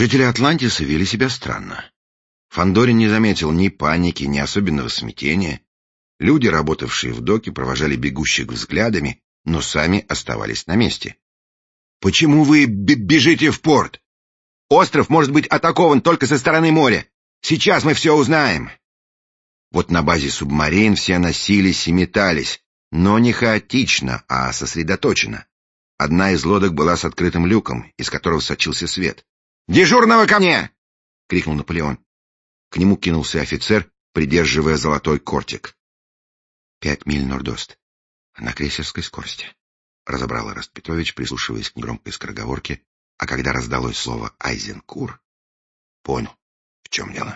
Жители Атлантиса вели себя странно. Фандорин не заметил ни паники, ни особенного смятения. Люди, работавшие в доке, провожали бегущих взглядами, но сами оставались на месте. «Почему вы бежите в порт? Остров может быть атакован только со стороны моря. Сейчас мы все узнаем». Вот на базе субмарин все носились и метались, но не хаотично, а сосредоточенно. Одна из лодок была с открытым люком, из которого сочился свет. «Дежурного ко мне!» — крикнул Наполеон. К нему кинулся офицер, придерживая золотой кортик. 5 миль норд-ост. На крейсерской скорости. Разобрал Эраст Петрович, прислушиваясь к негромкой скороговорке, а когда раздалось слово «Айзенкур», понял, в чем дело.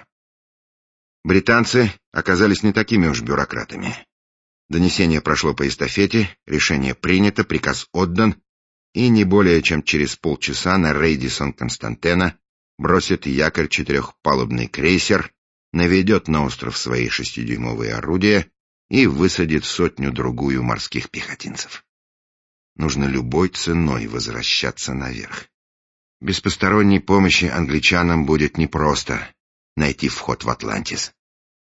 Британцы оказались не такими уж бюрократами. Донесение прошло по эстафете, решение принято, приказ отдан, и не более чем через полчаса на рейде Сан-Константена бросит якорь 4-палубный крейсер, наведет на остров свои 6-дюймовые орудия и высадит 100-другую морских пехотинцев. Нужно любой ценой возвращаться наверх. Без посторонней помощи англичанам будет непросто найти вход в Атлантис.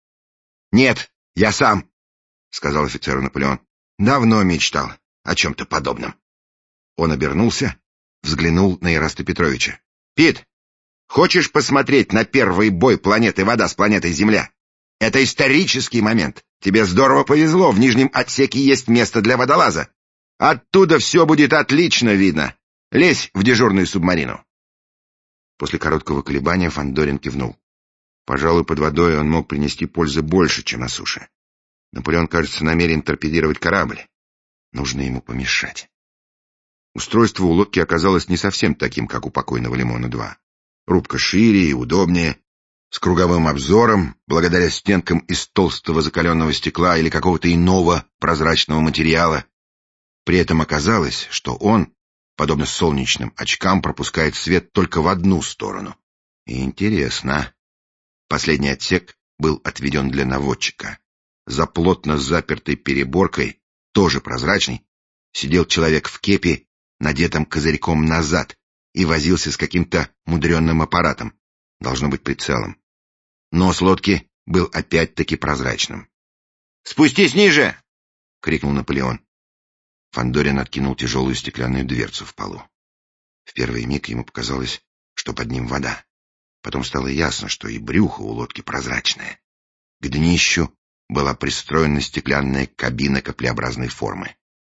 «Нет, я сам», — сказал офицеру Наполеон. «Давно мечтал о чем-то подобном». Он обернулся, взглянул на Эраста Петровича. «Пит, хочешь посмотреть на первый бой планеты Вода с планетой Земля? Это исторический момент. Тебе здорово повезло, в нижнем отсеке есть место для водолаза. Оттуда все будет отлично видно. Лезь в дежурную субмарину». После короткого колебания Фандорин кивнул. Пожалуй, под водой он мог принести пользы больше, чем на суше. Наполеон, кажется, намерен торпедировать корабль. Нужно ему помешать. Устройство у лодки оказалось не совсем таким, как у покойного Лимона-2. Рубка шире и удобнее, с круговым обзором, благодаря стенкам из толстого закаленного стекла или какого-то иного прозрачного материала. При этом оказалось, что он, подобно солнечным очкам, пропускает свет только в одну сторону. И интересно. Последний отсек был отведен для наводчика. За плотно запертой переборкой, тоже прозрачной, сидел человек в кепи, надетом козырьком назад, и возился с каким-то мудренным аппаратом, должно быть прицелом. Нос лодки был опять-таки прозрачным. «Спустись ниже!» — крикнул Наполеон. Фандорин откинул тяжелую стеклянную дверцу в полу. В первый миг ему показалось, что под ним вода. Потом стало ясно, что и брюхо у лодки прозрачное. К днищу была пристроена стеклянная кабина каплеобразной формы.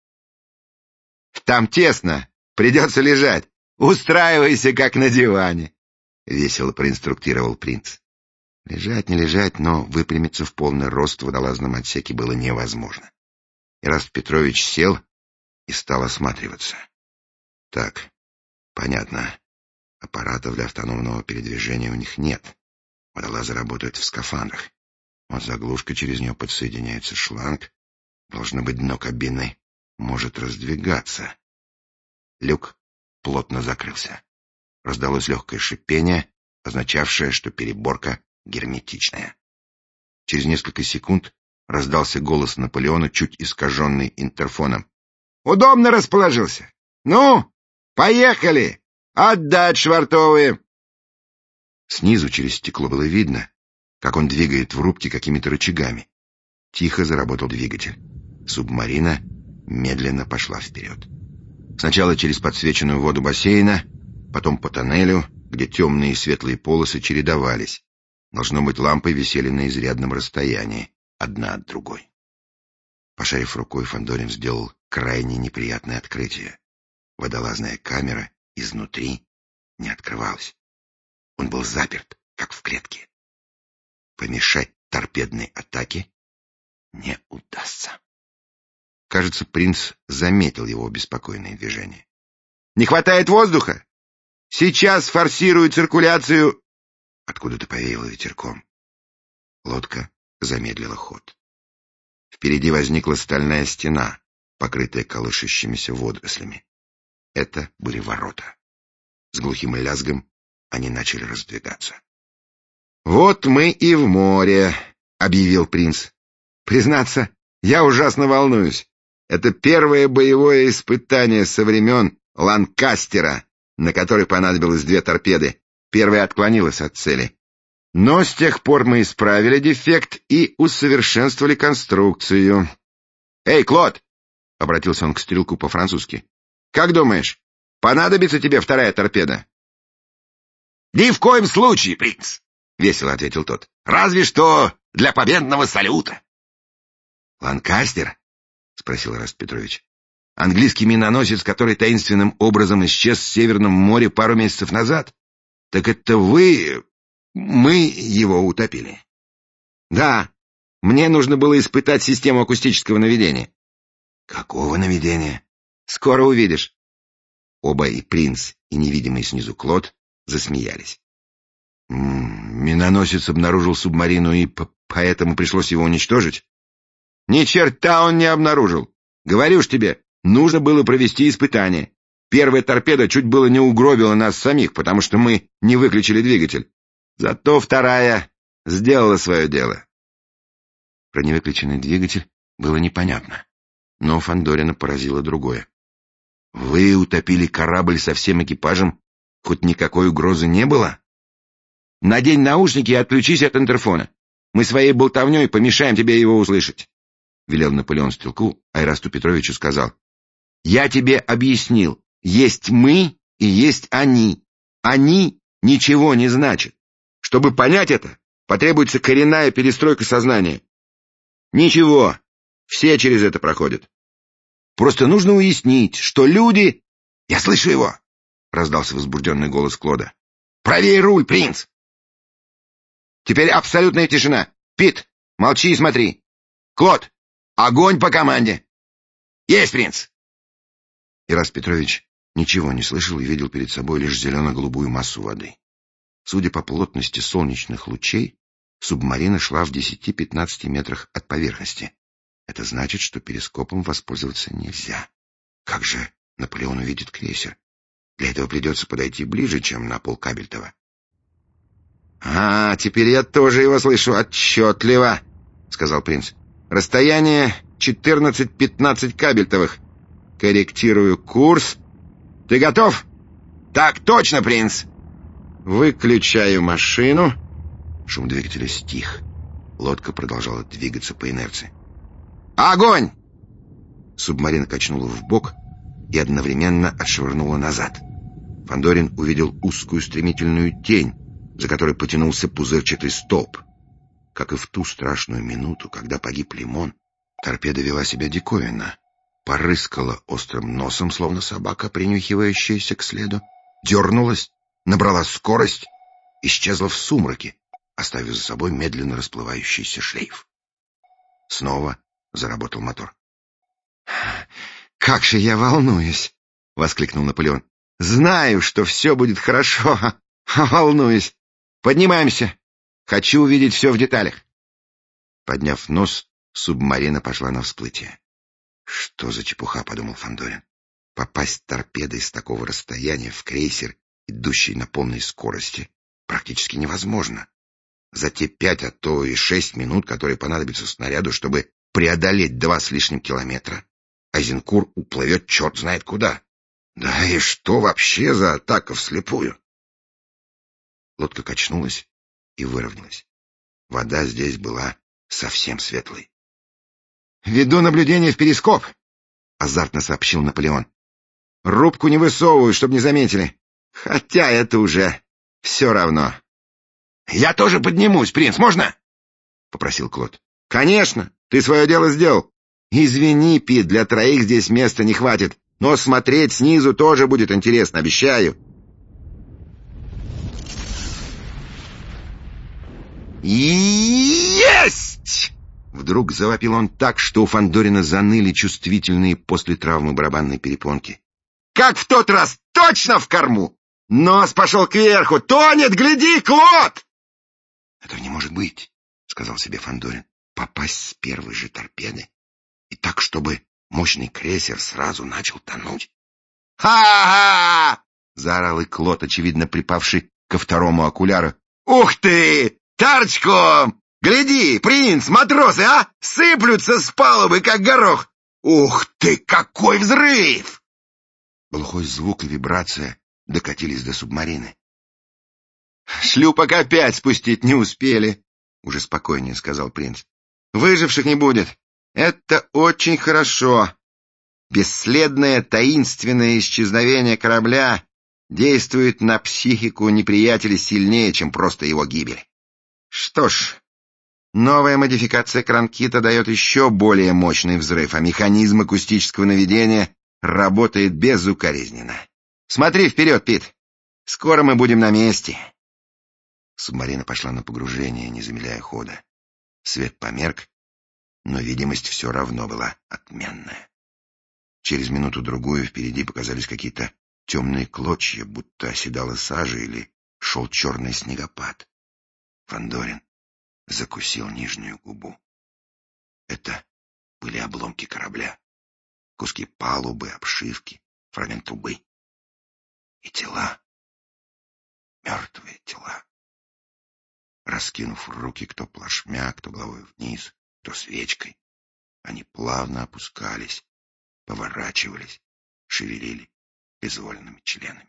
«Там тесно, придется лежать. Устраивайся, как на диване», — весело проинструктировал принц. Лежать не лежать, но выпрямиться в полный рост в водолазном отсеке было невозможно. Эраст Петрович сел и стал осматриваться. Так, понятно. Аппаратов для автономного передвижения у них нет. Водолазы работают в скафандрах. Вот заглушка, через нее подсоединяется шланг. Должно быть, дно кабины может раздвигаться. Люк плотно закрылся. Раздалось легкое шипение, означавшее, что переборка герметичная. Через несколько секунд раздался голос Наполеона, чуть искаженный интерфоном. «Удобно расположился? Ну, поехали! Отдать швартовые!» Снизу через стекло было видно, как он двигает в рубке какими-то рычагами. Тихо заработал двигатель. Субмарина медленно пошла вперед. Сначала через подсвеченную воду бассейна, потом по тоннелю, где темные и светлые полосы чередовались. Должно быть, лампы висели на изрядном расстоянии, одна от другой. Пошарив рукой, Фандорин сделал крайне неприятное открытие. Водолазная камера изнутри не открывалась. Он был заперт, как в клетке. Помешать торпедной атаке не удастся. Кажется, принц заметил его беспокойное движение. «Не хватает воздуха? Сейчас форсирую циркуляцию!» Откуда-то повеяло ветерком. Лодка замедлила ход. Впереди возникла стальная стена, покрытая колышущимися водорослями. Это были ворота. С глухим лязгом они начали раздвигаться. «Вот мы и в море», — объявил принц. «Признаться, я ужасно волнуюсь. Это первое боевое испытание со времен Ланкастера, на который понадобилось 2 торпеды. Первая отклонилась от цели. Но с тех пор мы исправили дефект и усовершенствовали конструкцию. «Эй, Клод!» — обратился он к стрелку по-французски. «Как думаешь, понадобится тебе вторая торпеда?» «Ни в коем случае, принц!» — весело ответил тот. «Разве что для победного салюта!» «Ланкастер?» — спросил Эраст Петрович. «Английский миноносец, который таинственным образом исчез в Северном море пару месяцев назад? Так это вы... мы его утопили?» «Да, мне нужно было испытать систему акустического наведения». «Какого наведения?» «Скоро увидишь». Оба, и принц, и невидимый снизу Клод, засмеялись. «Миноносец обнаружил субмарину, и поэтому пришлось его уничтожить?» «Ни черта он не обнаружил. Говорю ж тебе, нужно было провести испытание. Первая торпеда чуть было не угробила нас самих, потому что мы не выключили двигатель. Зато вторая сделала свое дело». Про невыключенный двигатель было непонятно, но Фандорина поразило другое. «Вы утопили корабль со всем экипажем, хоть никакой угрозы не было?» «Надень наушники и отключись от интерфона. Мы своей болтовней помешаем тебе его услышать», — велел Наполеон стрелку, а Эрасту Петровичу сказал. «Я тебе объяснил, есть мы и есть они. Они ничего не значат. Чтобы понять это, потребуется коренная перестройка сознания. Ничего, все через это проходят. Просто нужно уяснить, что люди...» «Я слышу его!» — раздался возбужденный голос Клода. «Правее руль, принц!» «Теперь абсолютная тишина. Пит, молчи и смотри. Клод, огонь по команде!» «Есть, принц!» Эраст Петрович ничего не слышал и видел перед собой лишь зелено-голубую массу воды. Судя по плотности солнечных лучей, субмарина шла в 10-15 метрах от поверхности. Это значит, что перископом воспользоваться нельзя. Как же Наполеон увидит крейсер? Для этого придется подойти ближе, чем на полкабельтова. Теперь я тоже его слышу отчетливо», — сказал принц. «Расстояние 14-15 кабельтовых. Корректирую курс. Ты готов?» «Так точно, принц!» «Выключаю машину». Шум двигателя стих. Лодка продолжала двигаться по инерции. «Огонь!» Субмарина качнула вбок и одновременно отшвырнула назад. Фандорин увидел узкую стремительную тень, за которой потянулся пузырчатый столб. Как и в ту страшную минуту, когда погиб Лимон, торпеда вела себя диковинно. Порыскала острым носом, словно собака, принюхивающаяся к следу, дернулась, набрала скорость, исчезла в сумраке, оставив за собой медленно расплывающийся шлейф. Снова заработал мотор. «Как же я волнуюсь!» — воскликнул Наполеон. «Знаю, что все будет хорошо, а волнуюсь. Поднимаемся. Хочу увидеть все в деталях». Подняв нос, субмарина пошла на всплытие. «Что за чепуха?» — подумал Фандорин. «Попасть торпедой с такого расстояния в крейсер, идущий на полной скорости, практически невозможно. За те 5, а то и 6 минут, которые понадобятся снаряду, чтобы преодолеть 2 с лишним километра, Айзенкур уплывет черт знает куда. Да и что вообще за атака вслепую?» Лодка качнулась и выровнялась. Вода здесь была совсем светлой. «Веду наблюдение в перископ», — азартно сообщил Наполеон. «Рубку не высовываю, чтобы не заметили. Хотя это уже все равно». «Я тоже поднимусь, принц, можно?» — попросил Клод. «Конечно, ты свое дело сделал. Извини, Пит, для 3 здесь места не хватит, но смотреть снизу тоже будет интересно, обещаю». «Есть!» Вдруг завопил он так, что у Фандорина заныли чувствительные после травмы барабанной перепонки. «Как в тот раз, точно в корму! Нос пошел кверху! Тонет, гляди, Клод!» «Этого не может быть», — сказал себе Фандорин. «Попасть с первой же торпеды? И так, чтобы мощный крейсер сразу начал тонуть?» «Ха-ха!» — заорал и Клод, очевидно припавший ко второму окуляру. «Ух ты! Торчком! Гляди, принц, матросы, сыплются с палубы, как горох! Ух ты, какой взрыв!» Глухой звук и вибрация докатились до субмарины. Шлюпок опять спустить не успели, — уже спокойнее сказал принц. Выживших не будет. Это очень хорошо. Бесследное таинственное исчезновение корабля действует на психику неприятеля сильнее, чем просто его гибель. Что ж, новая модификация Кранкита дает еще более мощный взрыв, а механизм акустического наведения работает безукоризненно. Смотри вперед, Пит. Скоро мы будем на месте. Субмарина пошла на погружение, не замедляя хода. Свет померк, но видимость все равно была отменная. Через минуту-другую впереди показались какие-то темные клочья, будто оседала сажа или шел черный снегопад. Фандорин закусил нижнюю губу. Это были обломки корабля, куски палубы, обшивки, фрагмент трубы. И тела, мертвые тела. Раскинув руки кто плашмя, кто головой вниз, кто свечкой, они плавно опускались, поворачивались, шевелили безвольными членами.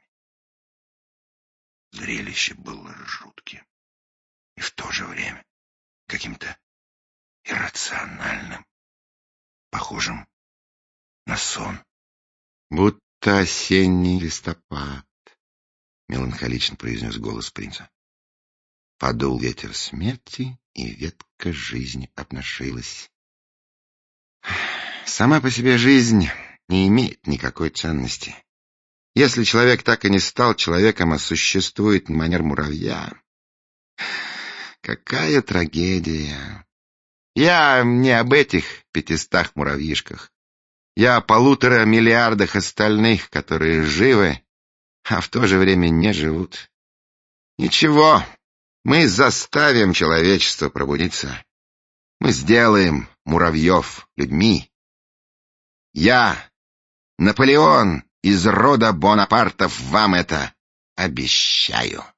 Зрелище было жутким и в то же время каким-то иррациональным, похожим на сон. «Будто осенний листопад», — меланхолично произнес голос принца. Подул ветер смерти, и ветка жизни обнажилась. Сама по себе жизнь не имеет никакой ценности. Если человек так и не стал человеком, а существует на манер муравья, какая трагедия! Я не об этих 500 муравьишках. Я о 1,5 миллиарда остальных, которые живы, а в то же время не живут. Ничего, мы заставим человечество пробудиться. Мы сделаем муравьев людьми. Я, Наполеон из рода Бонапартов, вам это обещаю.